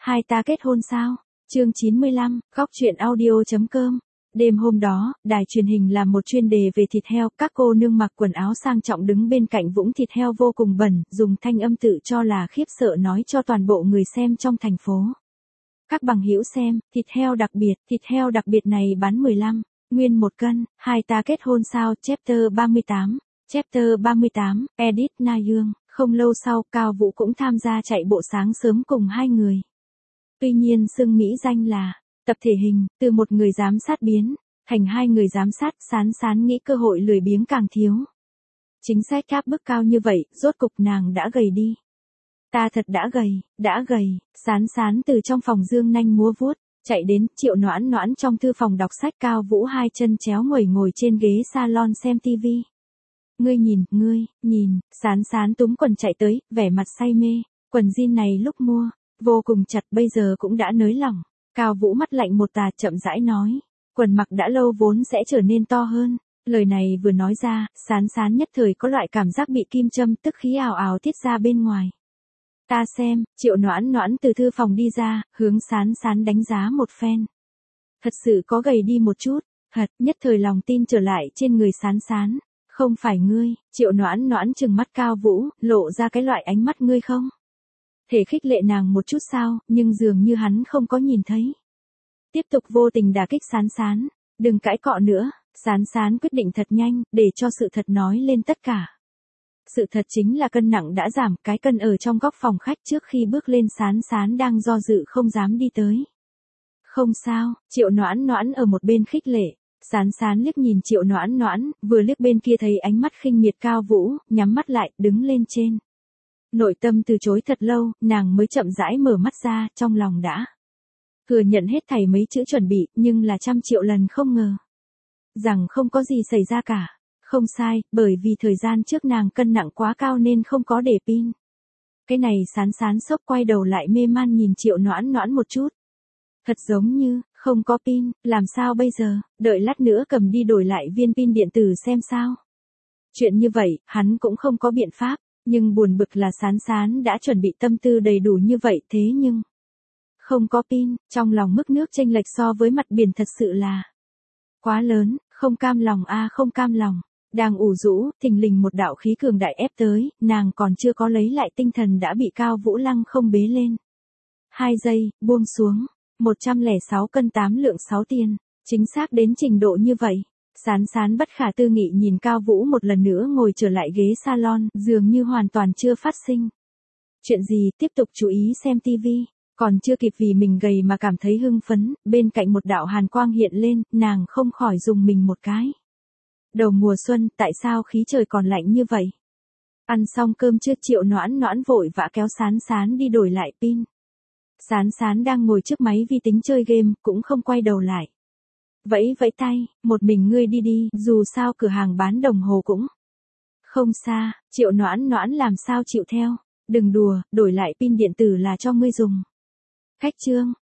Hai ta kết hôn sao? Chương 95, góc truyện audio.com. Đêm hôm đó, đài truyền hình làm một chuyên đề về thịt heo, các cô nương mặc quần áo sang trọng đứng bên cạnh vũng thịt heo vô cùng bẩn, dùng thanh âm tự cho là khiếp sợ nói cho toàn bộ người xem trong thành phố. Các bằng hữu xem, thịt heo đặc biệt này bán 15 nguyên 1 cân, hai ta kết hôn sao? Chapter 38, Edit Na Dương. Không lâu sau, Cao Vũ cũng tham gia chạy bộ sáng sớm cùng hai người. Tuy nhiên xưng mỹ danh là tập thể hình, từ một người giám sát biến thành hai người giám sát. Sán nghĩ cơ hội lười biếng càng thiếu. Chính sách áp bức cao như vậy, rốt cục nàng đã gầy đi. Ta thật đã gầy. Sán từ trong phòng dương nanh múa vuốt, chạy đến. Triệu Noãn trong thư phòng đọc sách. Cao Vũ hai chân chéo nguẩy ngồi trên ghế salon xem tivi. Ngươi nhìn, Sán túm quần chạy tới, vẻ mặt say mê. Quần jean này lúc mua vô cùng chặt, bây giờ cũng đã nới lỏng. Cao Vũ mắt lạnh một tà, chậm rãi nói, quần mặc đã lâu vốn sẽ trở nên to hơn. Lời này vừa nói ra, Sán nhất thời có loại cảm giác bị kim châm, tức khí ào ào tiết ra bên ngoài. Ta xem. Triệu Noãn từ thư phòng đi ra, hướng Sán đánh giá một phen. Thật sự có gầy đi một chút, thật. Nhất thời lòng tin trở lại trên người Sán. Không phải ngươi. Triệu Noãn trừng mắt Cao Vũ, lộ ra cái loại ánh mắt ngươi không thể khích lệ nàng một chút sao, nhưng dường như hắn không có nhìn thấy. Tiếp tục vô tình đả kích Sán. Đừng cãi cọ nữa. Sán quyết định thật nhanh, để cho sự thật nói lên tất cả. Sự thật chính là cân nặng đã giảm, cái cân ở trong góc phòng khách. Trước khi bước lên Sán đang do dự không dám đi tới. Không sao. Triệu Noãn ở một bên khích lệ. Sán liếc nhìn Triệu Noãn, vừa liếc bên kia thấy ánh mắt khinh miệt Cao Vũ, nhắm mắt lại, đứng lên trên. Nội tâm từ chối thật lâu, nàng mới chậm rãi mở mắt ra, trong lòng đã thừa nhận hết thảy mấy chữ chuẩn bị, nhưng là 100 triệu lần không ngờ rằng không có gì xảy ra cả. Không sai, bởi vì thời gian trước nàng cân nặng quá cao nên không có để pin. Cái này Sán sốc quay đầu lại mê man nhìn Triệu Noãn một chút. Thật giống như không có pin, làm sao bây giờ? Đợi lát nữa cầm đi đổi lại viên pin điện tử xem sao. Chuyện như vậy, hắn cũng không có biện pháp. Nhưng buồn bực là Sán đã chuẩn bị tâm tư đầy đủ như vậy, thế nhưng không có pin. Trong lòng mức nước chênh lệch so với mặt biển thật sự là quá lớn. Không cam lòng không cam lòng. Đang ủ rũ, thình lình một đạo khí cường đại ép tới, nàng còn chưa có lấy lại tinh thần đã bị Cao Vũ lăng không bế lên. 2 giây, buông xuống. 106 cân 8 lượng 6 tiền. Chính xác đến trình độ như vậy. Sán bất khả tư nghị nhìn Cao Vũ một lần nữa ngồi trở lại ghế salon, dường như hoàn toàn chưa phát sinh chuyện gì. Tiếp tục chú ý xem tivi. Còn chưa kịp vì mình gầy mà cảm thấy hưng phấn, bên cạnh một đạo hàn quang hiện lên, nàng không khỏi dùng mình một cái. Đầu mùa xuân, tại sao khí trời còn lạnh như vậy? Ăn xong cơm trưa, Triệu Noãn vội vã kéo Sán đi đổi lại pin. Sán đang ngồi trước máy vi tính chơi game, cũng không quay đầu lại. Vẫy tay, một mình ngươi đi, dù sao cửa hàng bán đồng hồ cũng không xa. Triệu Noãn làm sao chịu theo. Đừng đùa, đổi lại pin điện tử là cho ngươi dùng. Khách trương,